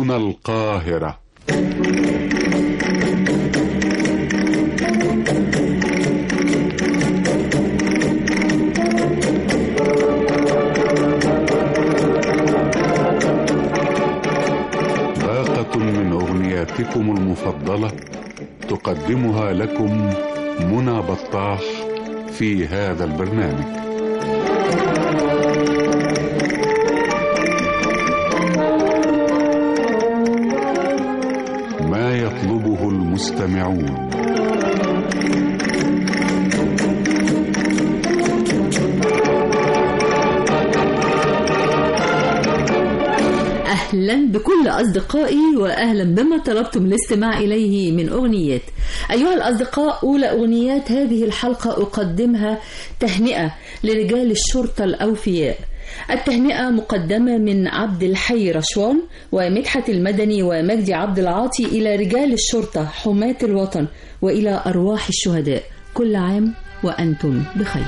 هنا القاهرة. باقة من أغنياتكم المفضلة تقدمها لكم منى بطاح في هذا البرنامج. ما يطلبه المستمعون. أهلا بكل أصدقائي وأهلا بما طلبتم الاستماع إليه من أغنيات. أيها الأصدقاء، أولى أغنيات هذه الحلقة أقدمها تهنئة لرجال الشرطة الأوفياء. التهنئة مقدمة من عبد الحي رشوان ومدحت المدني ومجدي عبد العاطي إلى رجال الشرطة حماة الوطن وإلى أرواح الشهداء. كل عام وأنتم بخير.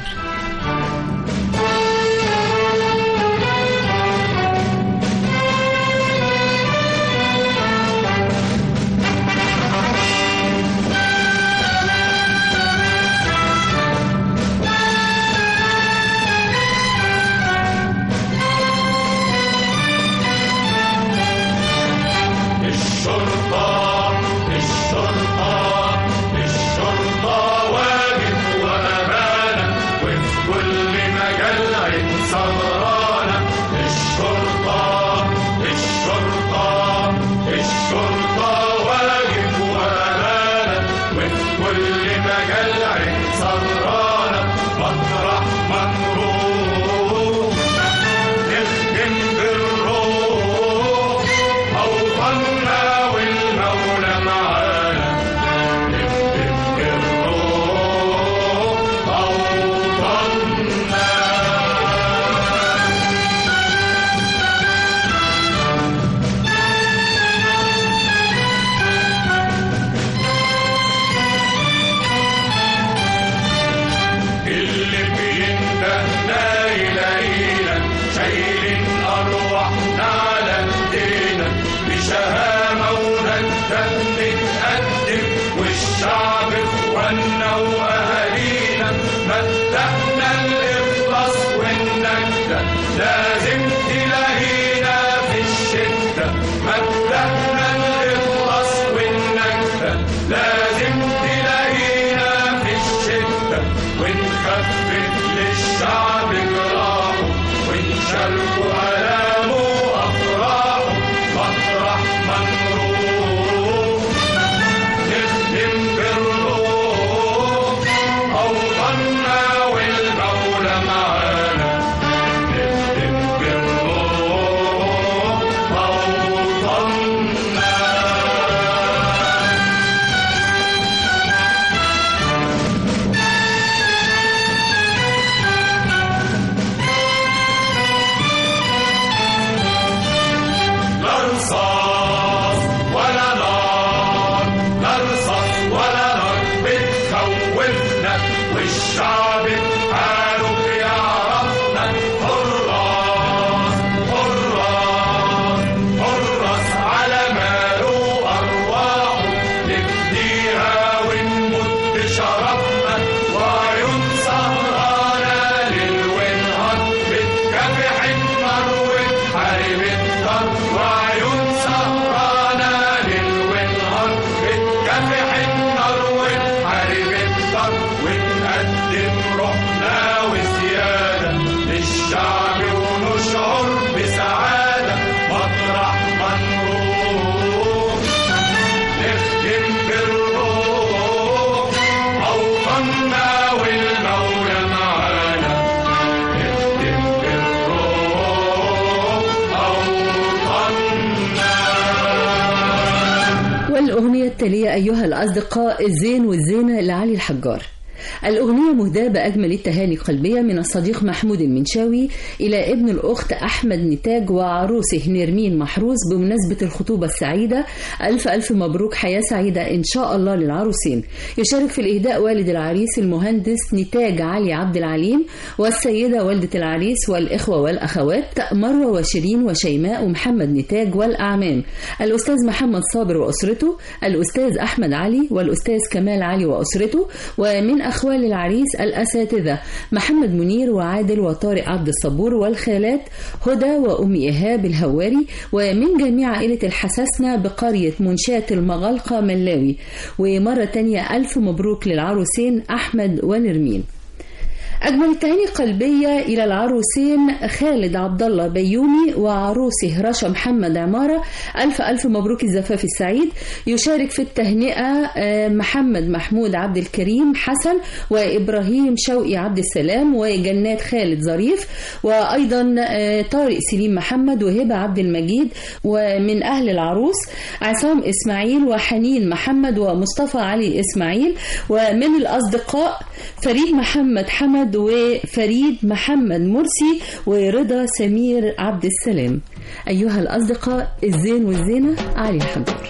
والأغنية التالية أيها الأصدقاء الزين والزينة لعلي الحجار. الأغنية مهداة بأجمل التهاني القلبية من الصديق محمود المنشاوي إلى ابن الأخت أحمد نتاج وعروسه نرمين محروس بمناسبة الخطوبة السعيدة. ألف ألف مبروك، حياة سعيدة إن شاء الله للعروسين. يشارك في الإهداء والد العريس المهندس نتاج علي عبد العليم والسيدة والدة العريس والإخوة والأخوات مروة وشيرين وشيماء ومحمد نتاج والأعمام، الأستاذ محمد صابر وأسرته، الأستاذ أحمد علي والأستاذ كمال علي وأسرته، ومن أخوال العريس الأساتذة محمد منير وعادل وطارق عبد الصبور، والخالات هدى وأم إيهاب الهواري، ومن جميع عائلة الحساسنة بقرية منشاة المغلقة ملاوي. ومرة تانية ألف مبروك للعروسين أحمد ونرمين. أجمل التهاني قلبية إلى العروسين خالد عبد الله بيومي وعروسه رشا محمد عمارة، ألف ألف مبروك الزفاف السعيد. يشارك في التهنئة محمد محمود عبد الكريم حسن وإبراهيم شوقي عبد السلام وجنات خالد ظريف، وأيضا طارق سليم محمد وهبة عبد المجيد. ومن أهل العروس عصام إسماعيل وحنين محمد ومصطفى علي إسماعيل. ومن الأصدقاء فريد محمد حمد وفريد محمد مرسي ورضا سمير عبد السلام. أيها الأصدقاء، الزين والزينة علي الحجار.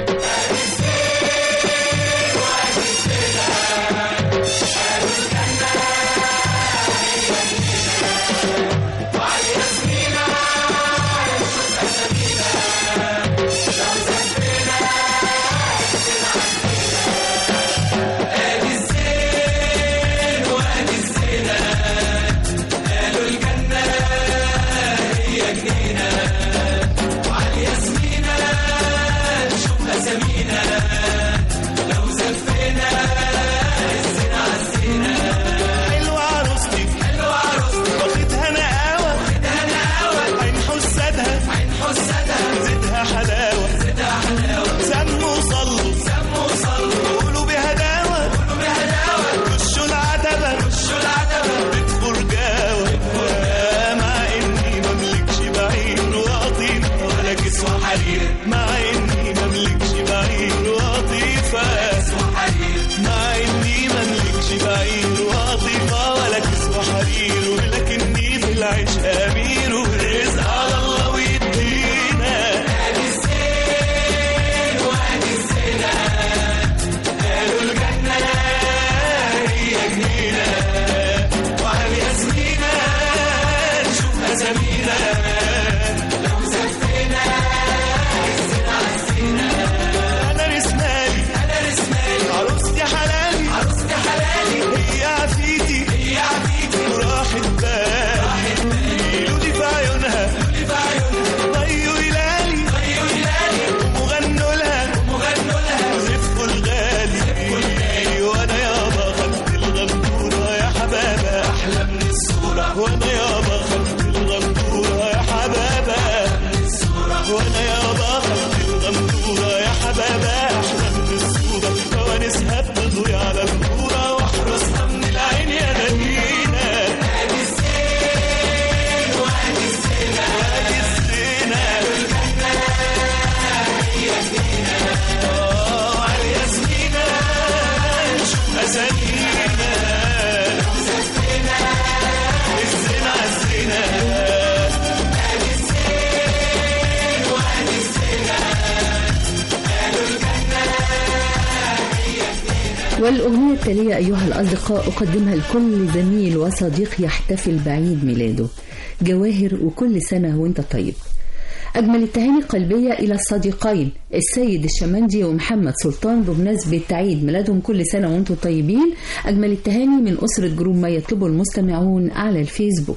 والأغنية التالية أيها الأصدقاء أقدمها لكل زميل وصديق يحتفل بعيد ميلاده. جواهر وكل سنة وانت طيب. أجمل التهاني قلبية إلى الصديقين السيد الشمندي ومحمد سلطان بمناسبة عيد ميلادهم، كل سنة وانتم طيبين. أجمل التهاني من أسرة جروب ما يطلبه المستمعون على الفيسبوك.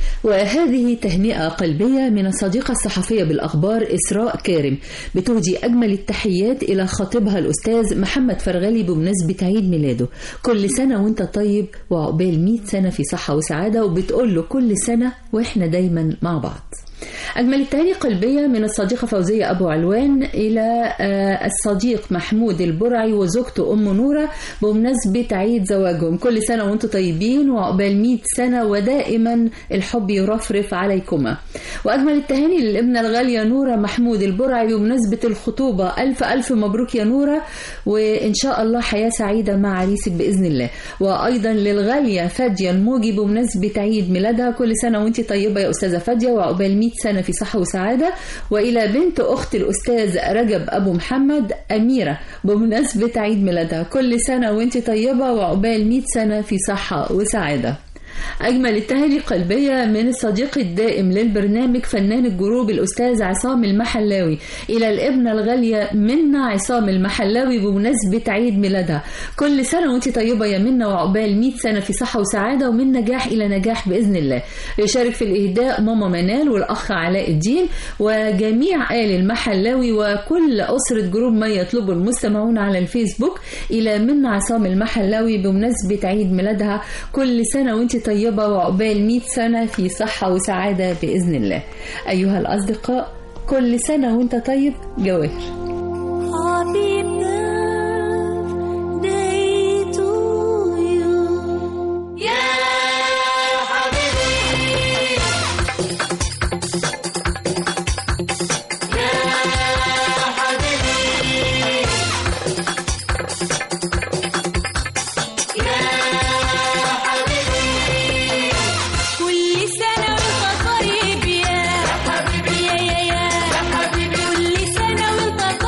وهذه تهنئة قلبية من الصديقة الصحفية بالأخبار إسراء كارم، بتهدي أجمل التحيات إلى خطيبها الأستاذ محمد فرغلي بمناسبة عيد ميلاده. كل سنة وانت طيب وعقبال 100 سنة في صحة وسعادة، وبتقول له كل سنة وإحنا دايما مع بعض. أجمل التهاني قلبية من الصديقة فوزية أبو علوان إلى الصديق محمود البرعي وزوجته أم نورة بمناسبة عيد زواجهم. كل سنة وأنتم طيبين وعقبال 100 سنة ودائما الحب يرفرف عليكما. وأجمل التهاني للابنة الغالية نورة محمود البرعي بمناسبة الخطوبة. ألف ألف مبروك يا نورة، وإن شاء الله حياة سعيدة مع عريسك بإذن الله. وأيضا للغالية فادية الموجي بمناسبة عيد ميلادها. كل سنة وأنت طيبة يا أستاذة فادية وعقبال 100 سنة في صحة وسعادة. وإلى بنت أخت الأستاذ رجب أبو محمد أميرة بمناسبة عيد ميلادها. كل سنة وأنت طيبة وعقبال 100 سنة في صحة وسعادة. أجمل التهاني قلبية من الصديق الدائم للبرنامج فنان الجروب الأستاذ عصام المحلاوي إلى الابنة الغالية منى عصام المحلاوي بمناسبة عيد ميلادها. كل سنة وانت طيبة يا منى وعقبال 100 سنة في صحة وسعادة ومن نجاح إلى نجاح بإذن الله. يشارك في الإهداء ماما منال والأخ علاء الدين وجميع آل المحلاوي وكل أسرة جروب ما يطلبه المستمعون على الفيسبوك إلى منى عصام المحلاوي بمناسبة عيد ميلادها. كل سنة وانت طيبة وعقبال 100 سنة في صحة وسعادة بإذن الله. أيها الأصدقاء كل سنة وانت طيب. جواهر. كل سنة وانت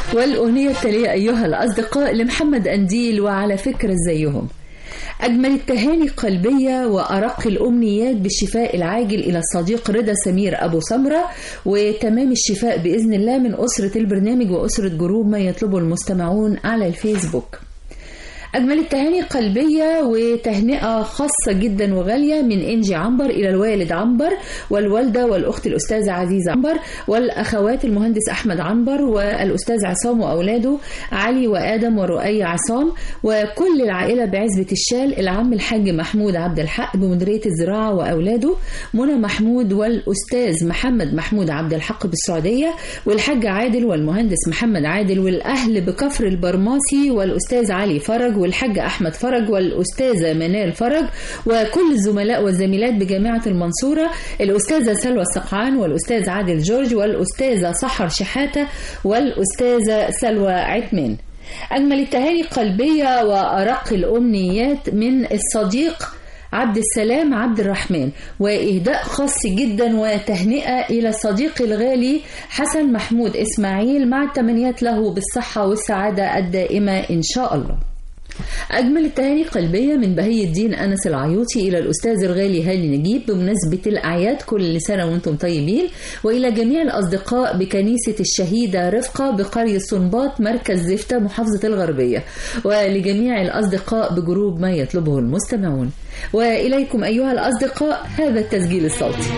والأغنية التالية أيها الأصدقاء لمحمد أنديل وعلى فكرة زيهم. أجمل التهاني قلبية وأرق الأمنيات بالشفاء العاجل إلى الصديق رضا سمير أبو سمرة وتمام الشفاء بإذن الله من أسرة البرنامج وأسرة جروب ما يطلبه المستمعون على الفيسبوك. أجمل التهاني قلبية وتهنئة خاصة جدا وغالية من إنجي عنبر إلى الوالد عنبر والوالدة والأخت الأستاذة عزيزة عنبر والأخوات المهندس أحمد عنبر والأستاذ عصام وأولاده علي وآدم ورؤية عصام وكل العائلة بعزبة الشال، العم الحاج محمود عبد الحق بمديرية الزراعة وأولاده، منى محمود والأستاذ محمد محمود عبد الحق بالسعودية، والحاج عادل والمهندس محمد عادل، والأهل بكفر البرماسي والأستاذ علي فرج والحاج أحمد فرج والأستاذة منال فرج وكل الزملاء والزميلات بجامعة المنصورة، الأستاذة سلوى السقعان والأستاذ عادل جورج والأستاذة سحر شحاتة والأستاذة سلوى عثمان. أجمل التهاني قلبية وأرق الأمنيات من الصديق عبد السلام عبد الرحمن، وإهداء خاص جدا وتهنئة إلى الصديق الغالي حسن محمود إسماعيل مع التمنيات له بالصحة والسعادة الدائمة إن شاء الله. أجمل التهاني قلبية من بهي الدين أنس العيوطي إلى الأستاذ الغالي هاني نجيب بمناسبة الأعياد كل سنة وأنتم طيبين، وإلى جميع الأصدقاء بكنيسة الشهيدة رفقة بقرية صنباط مركز زفتة محافظة الغربية، ولجميع الأصدقاء بجروب ما يطلبه المستمعون. وإليكم أيها الأصدقاء هذا التسجيل الصوتي.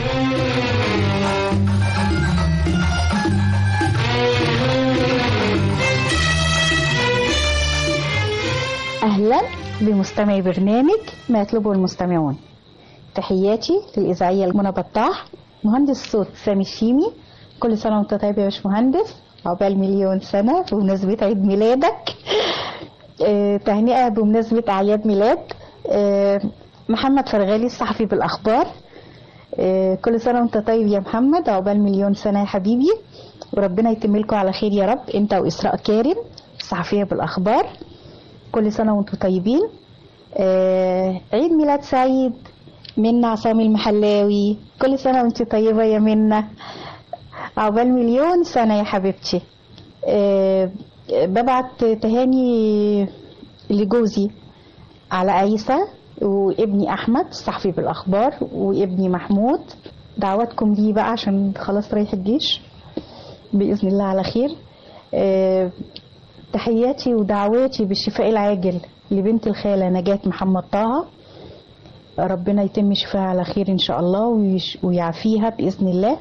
أهلا بمستمعي برنامج ما يطلبه المستمعون. تحياتي للإذاعية منى بطاح، مهندس صوت سامي الشيمي. كل سنة وانت طيب يا باشمهندس، عقبال مليون سنة بمناسبة عيد ميلادك. تهنئة بمناسبة أعياد ميلاد محمد فرغالي الصحفي بالأخبار. كل سنة وانت طيب يا محمد، عقبال مليون سنة يا حبيبي، وربنا يتملكوا على خير يا رب انت وإسراء كارم الصحفية بالأخبار. كل سنة وانتم طيبين. عيد ميلاد سعيد منى عصام المحلاوي، كل سنة وانتم طيبة يا منى، عقبال مليون سنة يا حبيبتي. ببعت تهاني لجوزي على عيسى وابني أحمد الصحفي بالأخبار وابني محمود. دعواتكم لي بقى عشان خلاص رايح الجيش بإذن الله على خير. تحياتي ودعواتي بالشفاء العاجل لبنت الخالة نجاة محمد طه، ربنا يتم شفاها على خير إن شاء الله ويعافيها بإذن الله.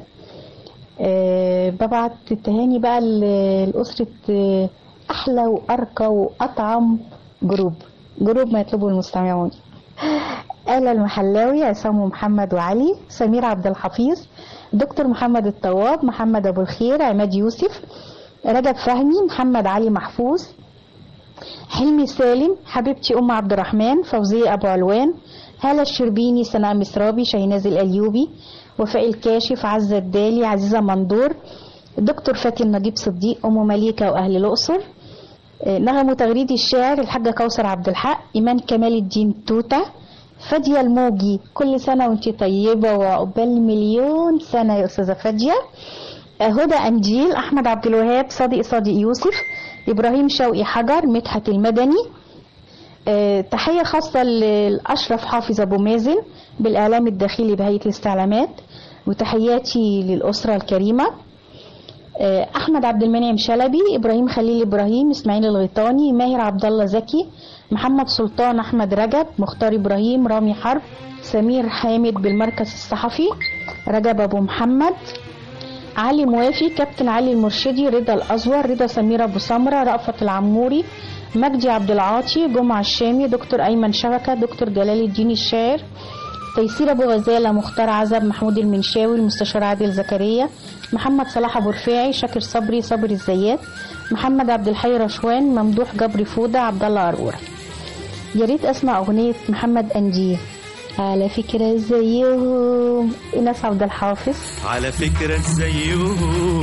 ببعت التهاني بقى لأسرة أحلى وأرقى وأطعم جروب ما يطلبه المستمعون. آلة المحلاوي، عصام محمد وعلي، سمير عبد الحفيظ، دكتور محمد الطواب، محمد أبو الخير، عماد يوسف، رجب فهمي، محمد علي محفوظ، حلمي سالم، حبيبتي أم عبد الرحمن، فوزية أبو علوان، هالة الشربيني، سناء مسرابي، شيناز الأليوبي، وفاء الكاشف، عزة الدالي، عزيزة مندور، دكتور فاتن نجيب صديق، أم مليكة وأهل الأقصر، نغم تغريدي الشاعر، الحاجة كوثر عبد الحق، إيمان كمال الدين توتة، فادية الموجي، كل سنة وانت طيبة وعقبال مليون سنة يا أستاذة فادية. هدى أنجيل، أحمد عبد الوهاب، صادق يوسف، إبراهيم شوقي حجر، مدحت المدني. تحية خاصة لأشرف حافظ أبو مازن بالإعلام الداخلي بهيئة الاستعلامات، وتحياتي للأسرة الكريمة. أحمد عبد المنعم شلبي، إبراهيم خليل إبراهيم، إسماعيل الغيطاني، ماهر عبد الله زكي، محمد سلطان، أحمد رجب، مختار إبراهيم، رامي حرب، سمير حامد بالمركز الصحفي، رجب أبو محمد، علي موافي، كابتن علي المرشدي، رضا الأزور، رضا سمير أبو سمرة، رأفت العموري، مجدي عبد العاطي، جمعة الشامي، دكتور أيمن شبكة، دكتور جلال الدين الشاعر، تيسير أبو غزالة، مختار عزب، محمود المنشاوي، المستشار عادل زكريا، محمد صلاح أبو رفاعي، شاكر صبري الزيات، محمد عبد الحي رشوان، ممدوح جبري فودة، عبد الله قرقورة. يا ريت أسمع أغنية محمد أنجيل على فكرة زيهم، إناس عبد الحافظ، على فكرة زيهم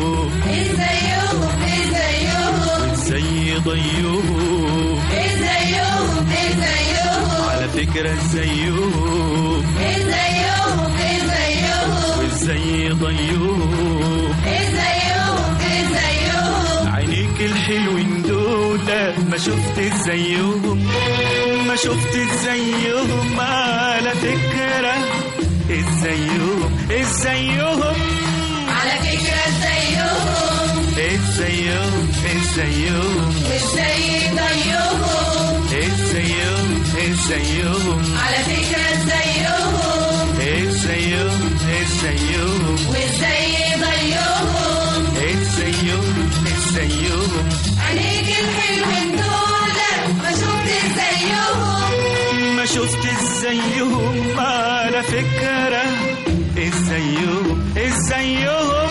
زي ضيهم على فكرة زيهم وزي ضيهم عينيك الحلوين دول ما شفت زيهم ما شفت زيهم على فكرة ازيهم ازيهم على فكرة ازيهم ازيهم ازيهم ازاي ضيهم ازيهم ازيهم على فكرة ازيهم ازيهم ازيهم وازاي ضيهم ازيهم ازيهم عينيك الحلوين دول ما شفت زيهم ما شفت زيهم على فكرة ازيهم ازيهم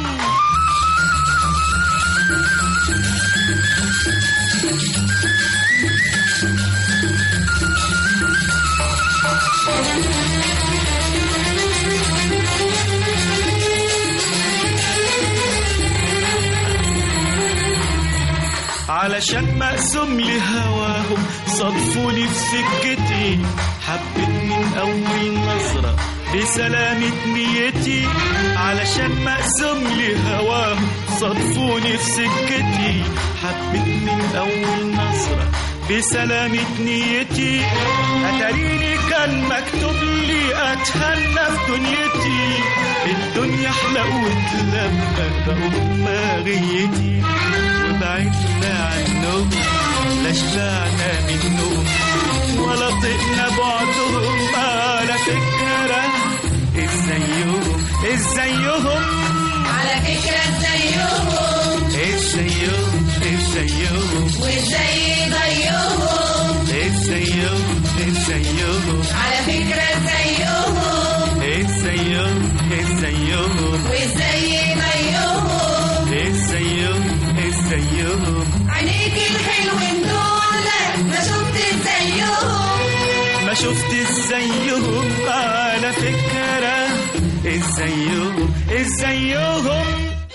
علشان مقسوم لهواهم صدفوني في سكتي حبيت من أول نظرة بسلامة نيتي علشان مقسوم لهواهم صدفوني في سكتي حبيت من أول نظرة بسلامة نيتي أتاريني كان مكتوب لي أتهنى في دنيتي الدنيا حلوت لما بقوا ماغيتي وبعدنا عنهم لا شبعنا منهم ولا طقنا بعضهم على فكرة ازيهم ازيهم على فكرة ازيهم ازيهم ازيهم وازاي ضيهم ازيهم ازيهم على فكرة ازيهم ازيهم ازيهم وازاي ضيهم ازيهم ازيهم عينيك الحلوين دول ما شفت زيهم ما شفت زيهم على فكرة ازيهم ازيهم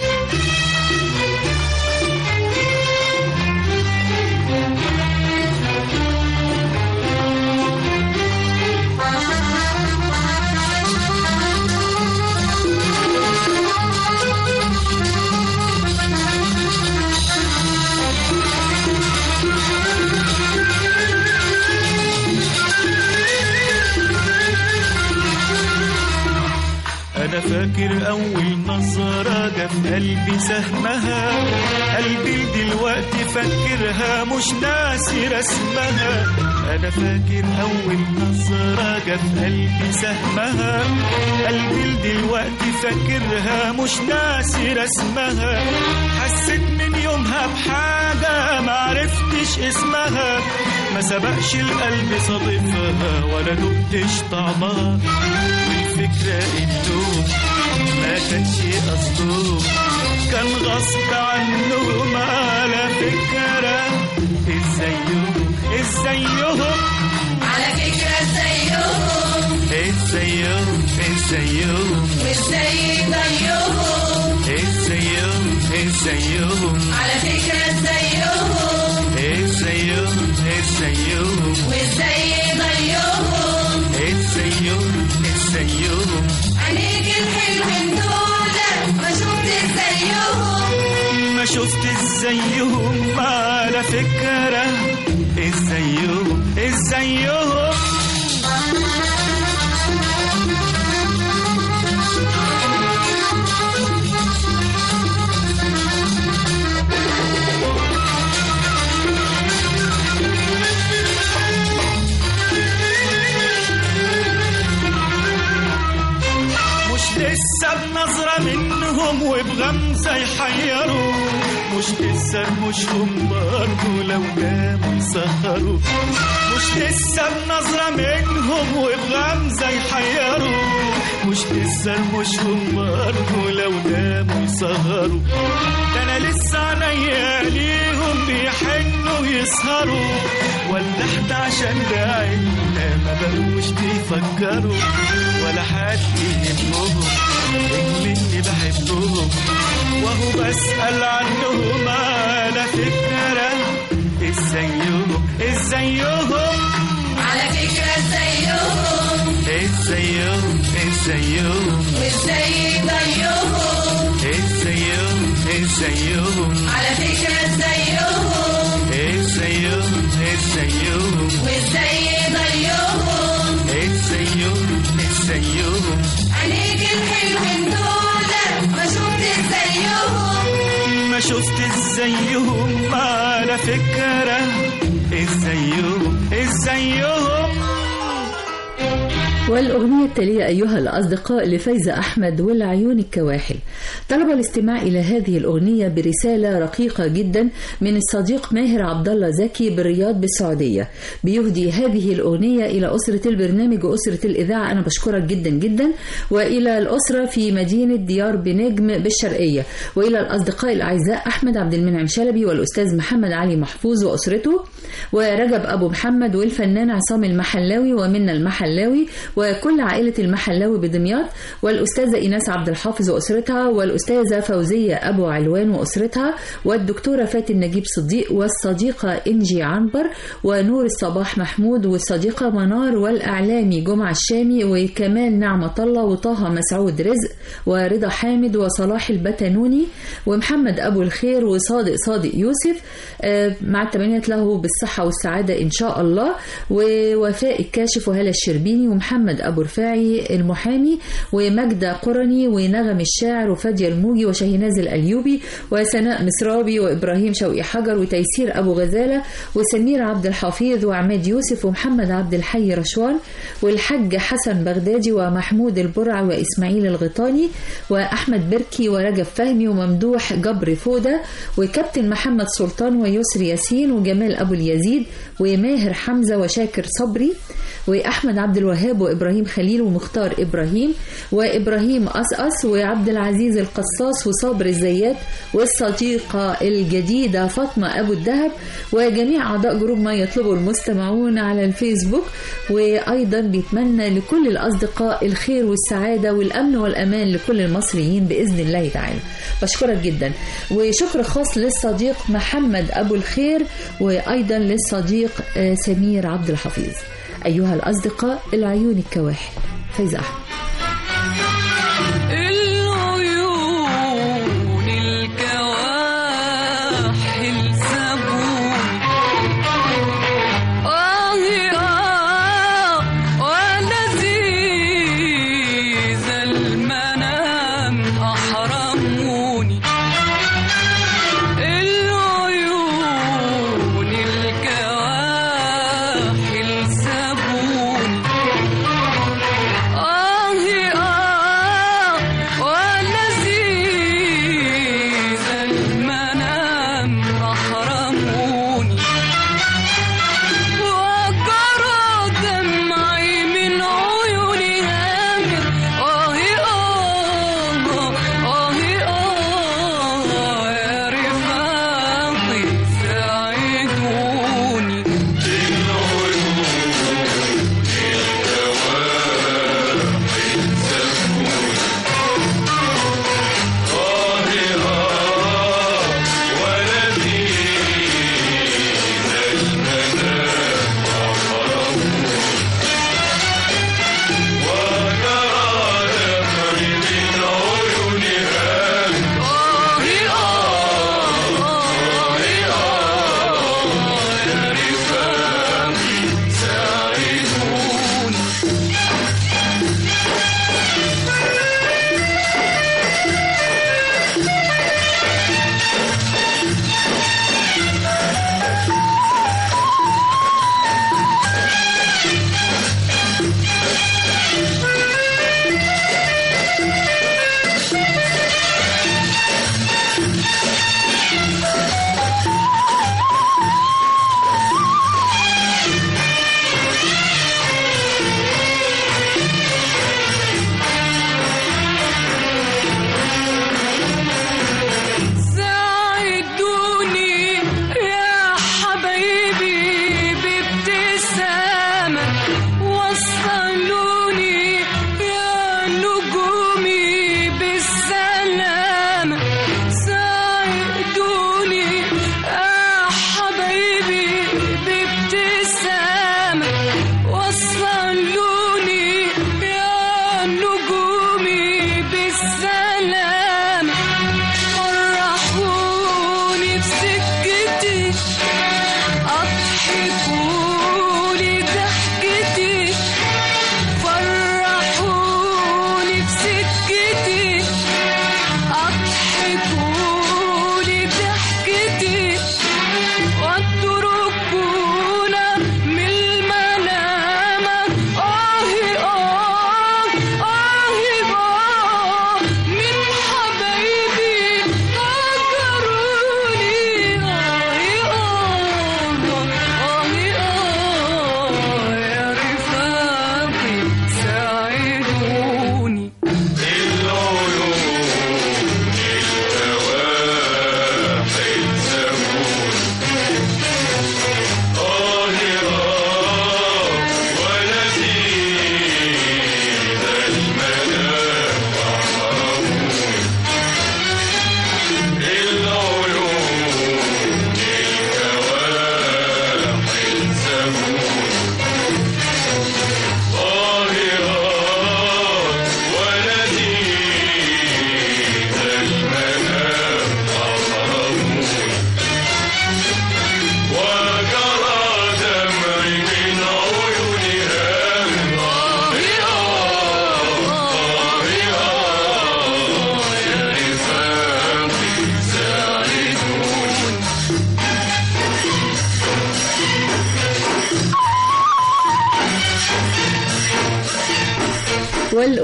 أنا فاكر أول نظرة جا في قلبي سهمها قلبي دلوقتي فاكرها مش ناسي رسمها أنا فاكر أول نظرة جا في قلبي سهمها قلبي دلوقتي فاكرها مش ناسي رسمها حسيت من يومها بحاجة معرفتش اسمها ما سبقش القلب صادفها ولا دقتش طعمها والفكرة انه ما كانش قصدهم كان غصب عنهم على فكرة ازيهم ازيهم على فكرة ازيهم ازيهم ازيهم وازاي ضيهم ازيهم ازيهم على فكرة ازيهم ازيهم ازيهم وازاي ضيهم ازيهم ازيهم عينيك الحلوين دول ما شفت زيهم ما شفت زيهم على فكرة ازيهم ازيهم لسه بنظرة منهم وبغمزة يحيروا مش لسه هم برضه لو ناموا يسهروا مش لسه بنظرة منهم وبغمزة يحيروا مش لسه هم برضه لو ناموا يسهروا ده أنا لسه عينيا ليهم بيحنوا يسهروا ولا حتى عشان ده عنا ما بقوش بيفكروا ولا حد يهمهم إني بحبهم وهو بسأل عنهم على فكرة ازيهم ازيهم على فكرة ازيهم ازيهم ازيهم وازاي ضيهم ازيهم ازيهم على فكرة ازيهم زيهم وازاي ضيهم زيهم عليك الحلوين دول ما شفت زيهم ما شفت زيهم على فكرة زيهم والأغنية التالية أيها الأصدقاء لفايزة أحمد والعيون الكواحل. طلب الاستماع إلى هذه الأغنية برسالة رقيقة جدا من الصديق ماهر عبد الله زكي بالرياض بالسعودية، بيهدي هذه الأغنية إلى أسرة البرنامج وأسرة الإذاعة. أنا بشكرك جدا جدا، وإلى الأسرة في مدينة ديار بنجم بالشرقية، وإلى الأصدقاء الأعزاء أحمد عبد المنعم شلبي والأستاذ محمد علي محفوظ وأسرته، ورجب أبو محمد والفنان عصام المحلاوي ومنى المحلاوي وكل عائلة المحلاوي بدمياط، والأستاذة إيناس عبد الحافظ وأسرتها، والأستاذة فوزية أبو علوان وأسرتها، والدكتورة فاتن نجيب صديق، والصديقة إنجي عنبر، ونور الصباح محمود، والصديقة منار، والأعلامي جمعة الشامي، وكمال نعمة الله، وطه مسعود رزق، ورضا حامد، وصلاح البتنوني، ومحمد أبو الخير، وصادق يوسف، مع التمنيات له بالصحة والسعادة إن شاء الله، ووفاء الكاشف، وهلا الشربيني، ومحمد أبو رفاعي المحامي، ومجدة قرني، ونغم الشاعر، وفادية الموجي، وشاهيناز الأليوبي، وسناء مصرابي، وإبراهيم شوقي حجر، وتيسير أبو غزالة، وسمير عبد الحفيظ، وعماد يوسف، ومحمد عبد الحي رشوان، والحج حسن بغدادي، ومحمود البرع، وإسماعيل الغطاني، وأحمد بركي، ورجب فهمي، وممدوح جبر فودة، وكابتن محمد سلطان، ويسر ياسين، وجمال أبو اليزيد، وماهر حمزة، وشاكر صبري، وأحمد عبد الوهاب، وإبراهيم خليل، ومختار إبراهيم، وإبراهيم أسأس، وعبد العزيز القصاص، وصابر الزيات، والصديقة الجديدة فاطمة أبو الدهب، وجميع أعضاء جروب ما يطلبه المستمعون على الفيسبوك. وأيضا بيتمنى لكل الأصدقاء الخير والسعادة والأمن والأمان لكل المصريين بإذن الله تعالى. بشكرك جدا، وشكر خاص للصديق محمد أبو الخير، وأيضا للصديق سمير عبد الحفيظ. أيها الأصدقاء العيون الكواحل، فايزة أحمد. العيون الكواحل سابوني ولذيذ المنام أحرموني. العيون الكواحل سابوني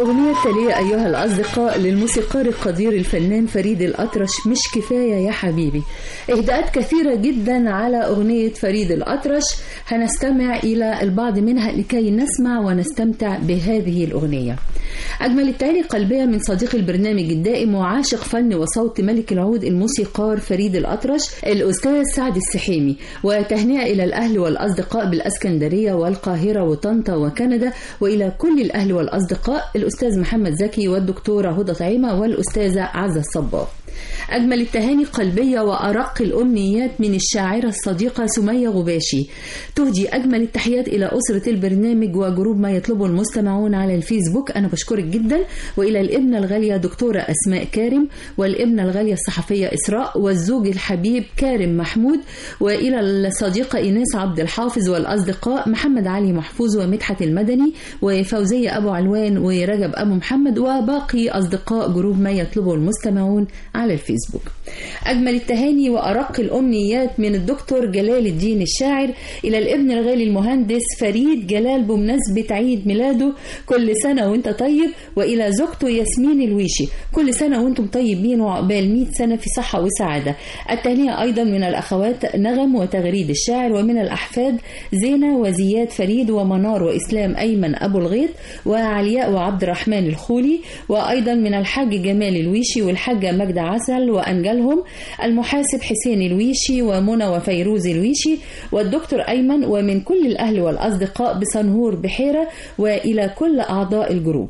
الأغنية التالية أيها الأصدقاء للموسيقار القدير الفنان فريد الأطرش، مش كفاية يا حبيبي. إهداءات كثيرة جدا على أغنية فريد الأطرش، هنستمع إلى البعض منها لكي نسمع ونستمتع بهذه الأغنية. أجمل التهاني قلبية من صديق البرنامج الدائم وعاشق فن وصوت ملك العود الموسيقار فريد الأطرش الأستاذ سعد السحيمي، وتهنئة إلى الأهل والأصدقاء بالأسكندرية والقاهرة وطنطا وكندا، وإلى كل الأهل والأصدقاء الأستاذ محمد زكي والدكتورة هدى طعيمة والأستاذة عزة الصباغ. أجمل التهاني قلبية وأرق الأمنيات من الشاعرة الصديقة سمية غباشي، تهدي أجمل التحيات إلى أسرة البرنامج وجروب ما يطلبه المستمعون على الفيسبوك، أنا بشكرك جدا، وإلى الابنة الغالية دكتورة أسماء كارم، والابنة الغالية الصحفية إسراء، والزوج الحبيب كارم محمود، وإلى الصديقة إيناس عبد الحافظ، والأصدقاء محمد علي محفوظ ومدحت المدني وفوزية أبو علوان ورجب أبو محمد وباقي أصدقاء جروب ما يطلبه المستمعون على الفيسبوك. أجمل التهاني وأرق الأمنيات من الدكتور جلال الدين الشاعر إلى الابن الغالي المهندس فريد جلال بمناسبة عيد ميلاده، كل سنة وانت طيب، وإلى زوجته ياسمين الويشي، كل سنة وانتم طيبين وعقبال 100 سنة في صحة وسعادة. التهنئة أيضا من الأخوات نغم وتغريد الشاعر، ومن الأحفاد زينة وزياد فريد ومنار وإسلام أيمن أبو الغيط وعلياء وعبد الرحمن الخولي، وأيضا من الحاج جمال الويشي والحاجة مجدة عسل وأنجلهم، المحاسب حسين الويشي ومنى وفيروز الويشي والدكتور أيمن، ومن كل الأهل والأصدقاء بصنهور بحيرة، وإلى كل أعضاء الجروب.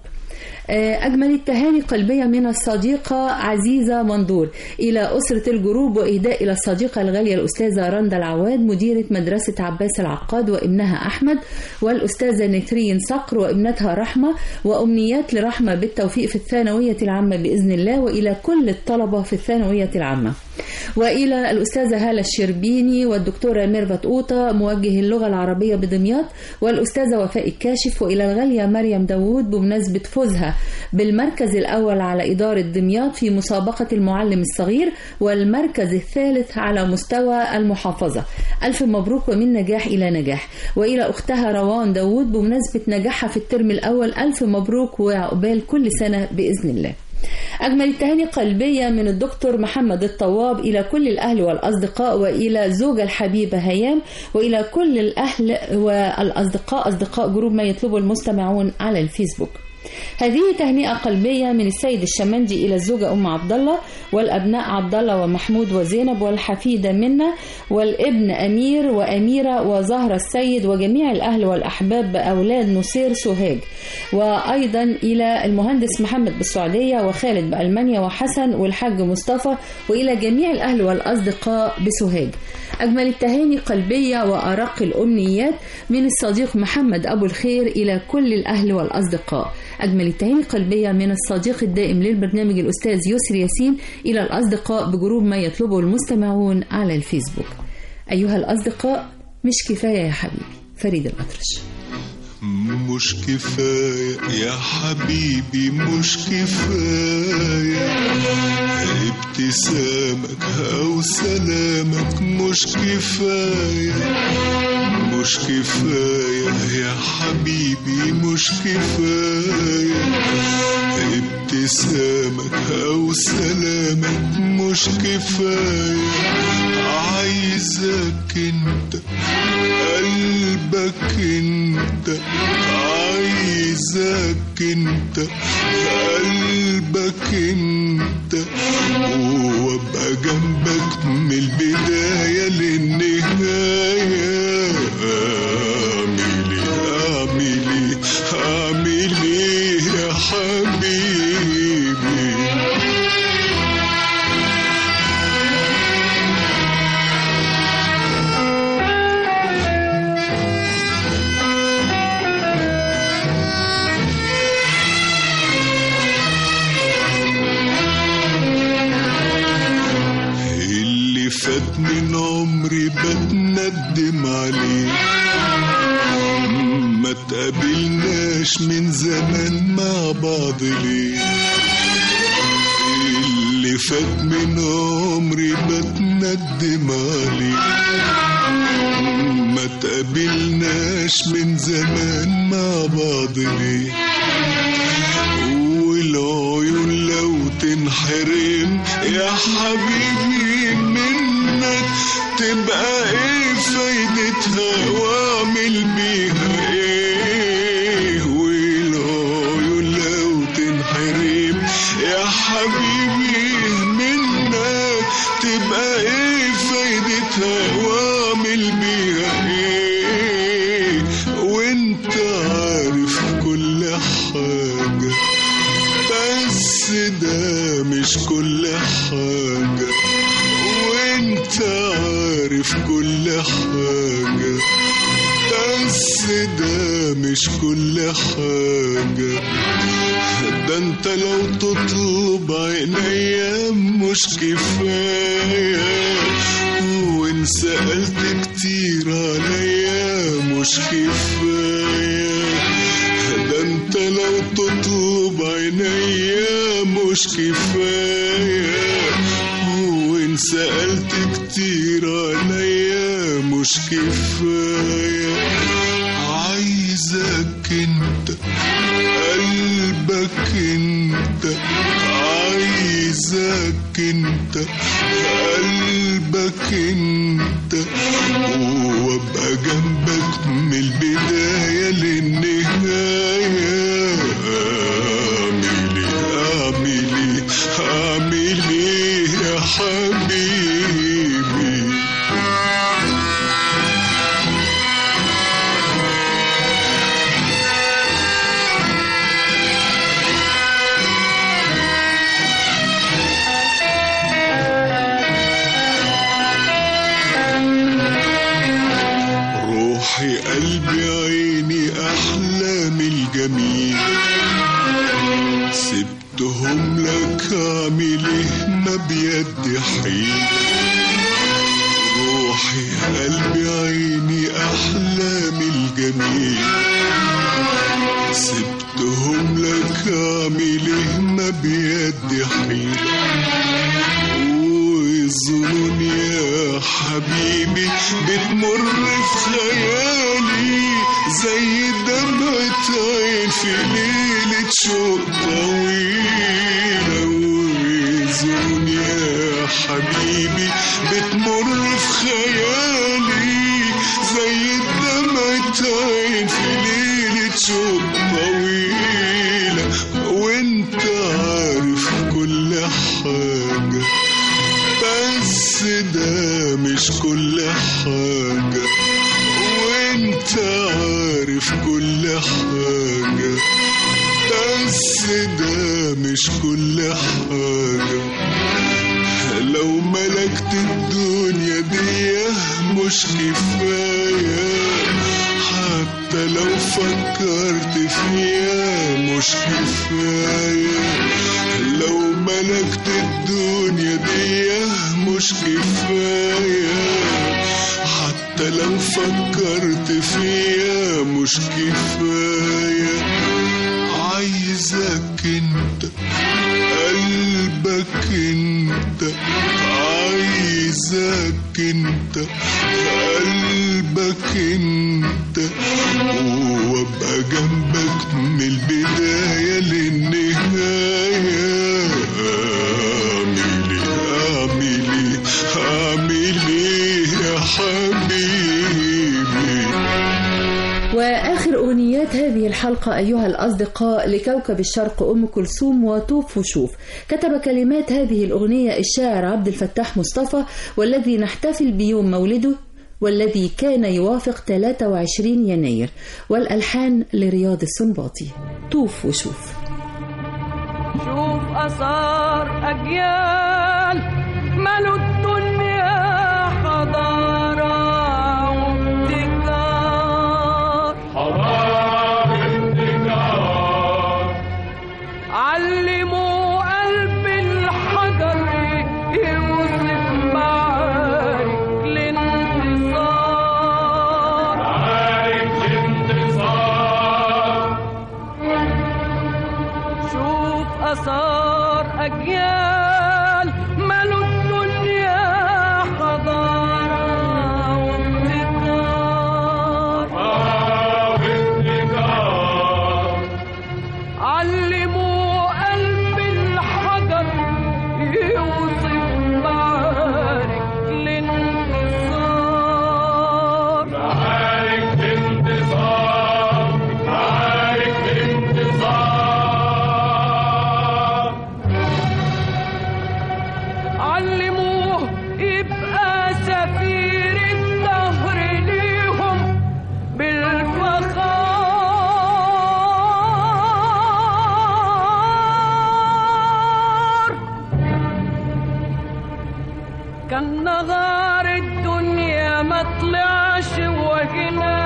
أجمل التهاني قلبية من الصديقة عزيزة مندور إلى أسرة الجروب، وإهداء إلى الصديقة الغالية الأستاذة رندا العواد مديرة مدرسة عباس العقاد وابنها أحمد، والأستاذة نترين صقر وابنتها رحمة، وأمنيات لرحمة بالتوفيق في الثانوية العامة بإذن الله، وإلى كل الطلبة في الثانوية العامة، وإلى الأستاذة هالة الشربيني والدكتورة ميرفت أوطة موجه اللغة العربية بدمياط، والأستاذة وفاء الكاشف، وإلى الغالية مريم داوود بمناسبة فوزها بالمركز الأول على إدارة دمياط في مسابقة المعلم الصغير، والمركز الثالث على مستوى المحافظة. ألف مبروك ومن نجاح إلى نجاح. وإلى أختها روان داوود بمناسبة نجاحها في الترم الأول، ألف مبروك وعقبال كل سنة بإذن الله. أجمل التهاني قلبية من الدكتور محمد الطواب إلى كل الأهل والأصدقاء، وإلى الزوجة الحبيبة هيام، وإلى كل الأهل والأصدقاء أصدقاء جروب ما يطلبه المستمعون على الفيسبوك. هذه تهنئة قلبية من السيد الشمندي إلى الزوجة أم عبد الله والأبناء عبد الله ومحمود وزينب والحفيدة منا والابن أمير وأميرة وزهرة السيد وجميع الأهل والأحباب بأولاد نصير سوهاج، وأيضا إلى المهندس محمد بالسعودية وخالد بألمانيا وحسن والحاج مصطفى، وإلى جميع الأهل والأصدقاء بسوهاج. أجمل التهاني قلبية وأرق الأمنيات من الصديق محمد أبو الخير إلى كل الأهل والأصدقاء. أجمل التهاني قلبية من الصديق الدائم للبرنامج الأستاذ يسري ياسين إلى الأصدقاء بجروب ما يطلبه المستمعون على الفيسبوك. أيها الأصدقاء، مش كفاية يا حبيبي، فريد الأطرش. مش كفاية يا حبيبي، مش كفاية ابتسامك أو سلامك، مش كفاية، مش كفاية يا حبيبي، مش كفاية ابتسامك أو سلامك، مش كفاية. عايزك انت، قلبك انت، عايزك انت، قلبك انت، وابقى جنبك من البداية للنهاية. اعمل ايه يا حبيبي؟ فات من عمري بتندم عليه، ما تقابلناش من زمان مع بعض ليه؟ اللي فات من عمري بتندم عليه، ما تقابلناش من زمان مع بعض ليه؟ تنحرم يا حبيبي منك تبقى ايه فايدتها واعمل بيها ايه والعيون لو تنحرم يا حبيبي منك تبقى ايه فايدتها واعمل بيها ايه وانت عارف كل حاجة بس ده مش كل حاجة وانت عارف كل حاجة بس ده مش كل حاجة ده انت لو تطلب عينيا مش كفاية وان سألت كتير عليا مش كفاية ده انت لو تطلب عينيا مش كفاية وان سألت كتير عليا مش كفاية عايزك انت قلبك انت عايزك انت قلبك انت وابقى جنبك من البداية للنهاية اعمل ايه يا حبيبي روحي قلبي عيني أحلامي الجميل سبتهم لك أعمل إيه ما بيدي حيل روحي قلبي عيني أحلامي الجميل سبتهم لك أعمل إيه ما بيدي حيل والظنون يا حبيبي بتمر في خيالي زي دمعة عين في ليلة شوق طويلة والظنون يا حبيبي بتمر في خيالي زي دمعة عين في ليلة شوق طويلة وانت عارف كل حاجة بس ده مش كل حاجة وانت عارف كل حاجة بس ده مش كل حاجة لو ملكت الدنيا دي مش كفاية حتى لو فكرت فيها مش كفاية لو ملكت الدنيا دي مش كفاية حتى لو فكرت فيها مش كفاية عايزك انت قلبك انت عايزك انت قلبك انت وابقى جنبك من البداية للنهاية اعمل ايه يا حبيبي وآخر أغنيات هذه الحلقة أيها الأصدقاء لكوكب الشرق أم كلثوم وطوف وشوف. كتب كلمات هذه الأغنية الشاعر عبد الفتاح مصطفى والذي نحتفل بيوم مولده والذي كان يوافق 23 يناير والألحان لرياض السنباطي. طوف وشوف. شوف أثار أجيال ملوا الدنيا حضارة وابتكار علموا قلب الحجر يوصف معارك الانتصار شوف أثار أجيال ملوا الدنيا حضارة وابتكار علموا قلب الحجر كان نهار الدنيا ما طلعش وهنا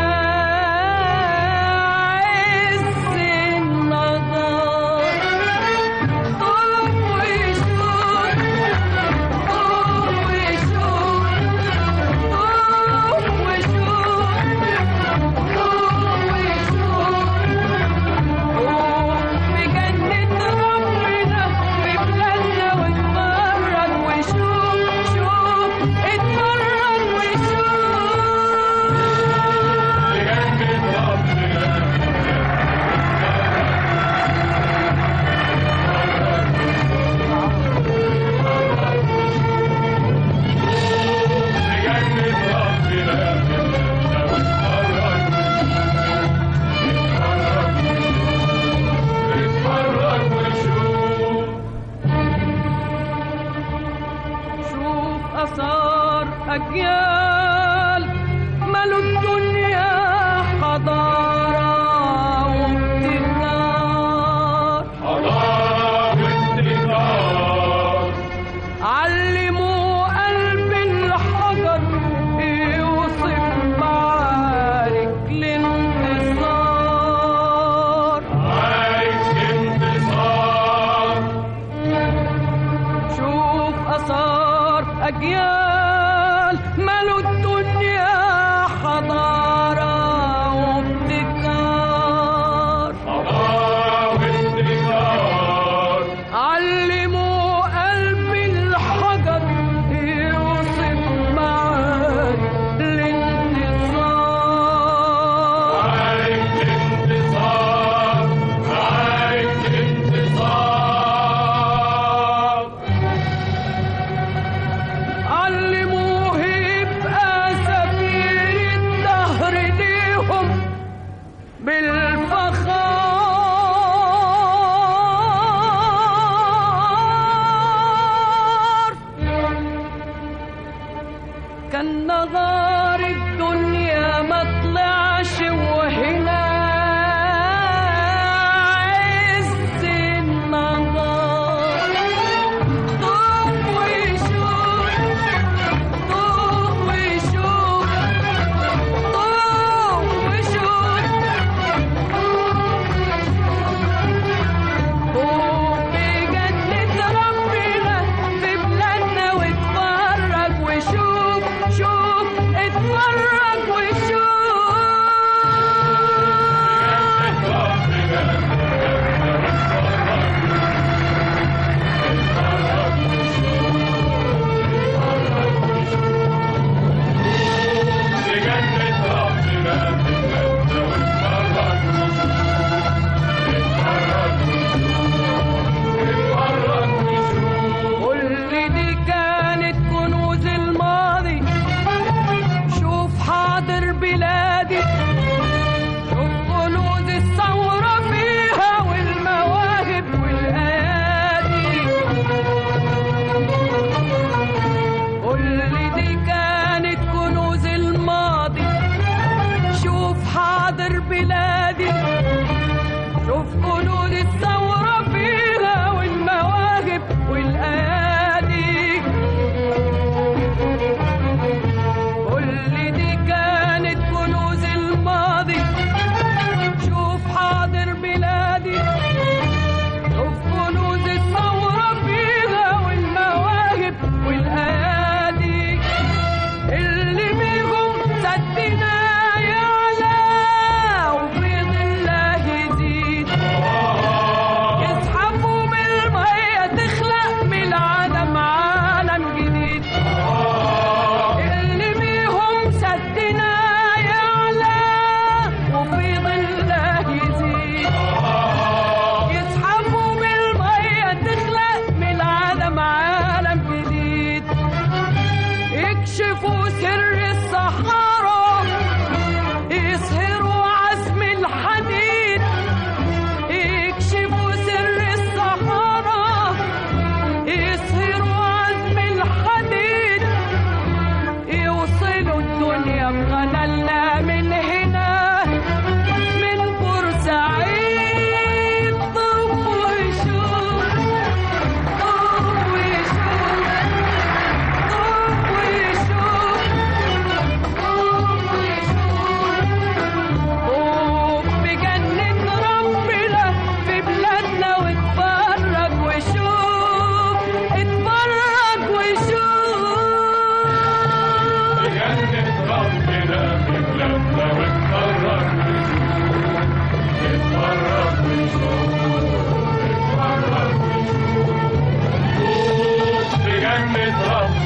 عز النهار قوم وشوف قوم وشوف قوم وشوف قوم وشوف قوم بجنة ربنا في بلادنا واتفرج وشوف شوف اتفرج وشوف شوف آثار أجيال ملوا الدنيا حضارة وابتكار علموا قلب الحجر يوصف معارك الانتصار شوف آثار أجيال ملوا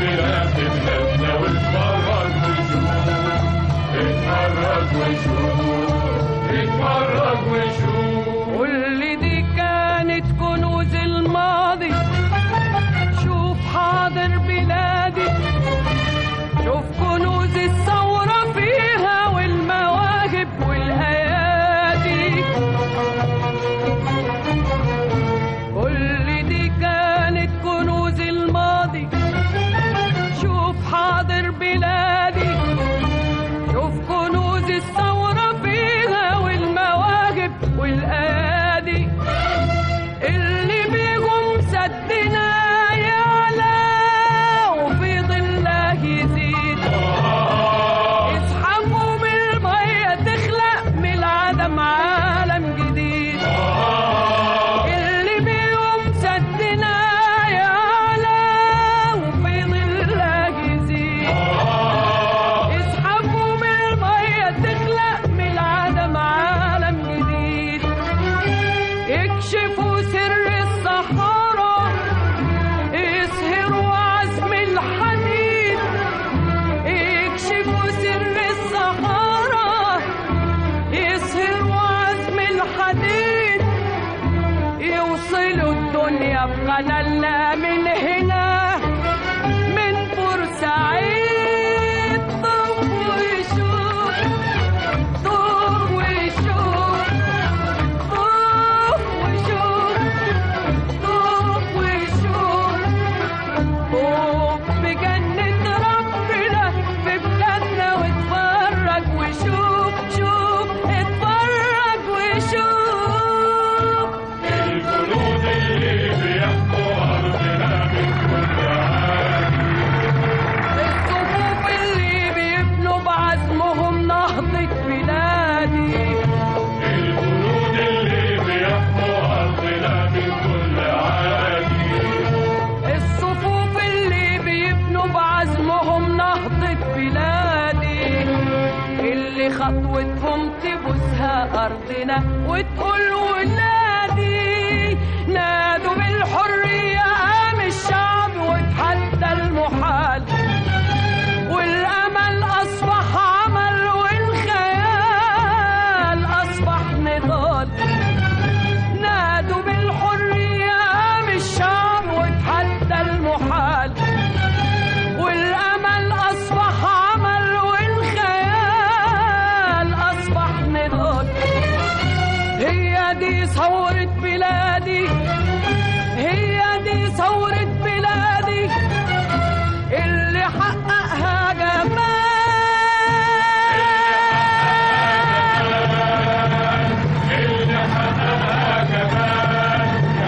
كل دي كانت كنوز الماضي. شوف حاضر بلادي، شوف كنوز الثورة فيها والمواهب والأيادي. كل دي كانت كنوز الماضي. شوف حاضر بلادي، شوف كنوز الثورة فيها والمواهب والأيادي. اللي بيهم سدنا يعلى وفي ظله يزيد. اسحبوا بالمية تخلق من العدم عالم جديد. اللي بيهم سدنا يعلى وفي ظله يزيد. اسحبوا بالمية تخلق من العدم عالم جديد. اكشفوا سر الصحارى، يسهروا عزم الحديد. اكشفوا سر الصحارى، يسهروا عزم الحديد. يوصلوا الدنيا بقنالنا من هنا من بورسعيد. طب وشوف، طب وشوف، طب وشوف، طب وشوف. طب بجنة ربنا في بلادنا واتفرج وشوف، شوف اتفرج وشوف. الجنود اللي بيحكوا أرضنا من كل عام. الصفوف اللي بيبنوا بعزمهم نهضة بلادي. الجنود اللي بيحكوا أرضنا من كل عادي. الصفوف اللي بيبنوا بعزمهم نهضة بلادي. اللي خطوتهم تبوسها أرضنا وتقول ولادي. نادوا بالحرية قام الشعب وتحدى المحال. والأمل أصبح عمل والخيال أصبح نضال. نادوا بالحرية قام الشعب وتحدى المحال. والأمل أصبح عمل والخيال أصبح نضال. هي دي ثورة بلادي، هي دي ثورة بلادي. اللي حققها جمال. اللي حققها جمال.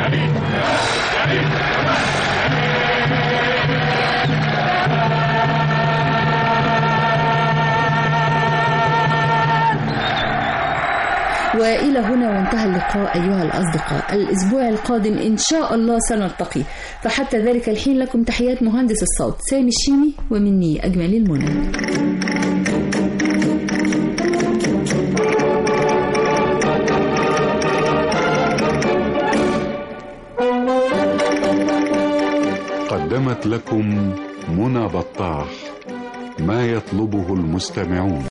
وإلى هنا وانتهى اللقاء أيها الأصدقاء. الأسبوع القادم إن شاء الله سنلتقي، فحتى ذلك الحين لكم تحيات مهندس الصوت سامي الشيمي ومني أجمل المنى. قدمت لكم منى بطاح ما يطلبه المستمعون.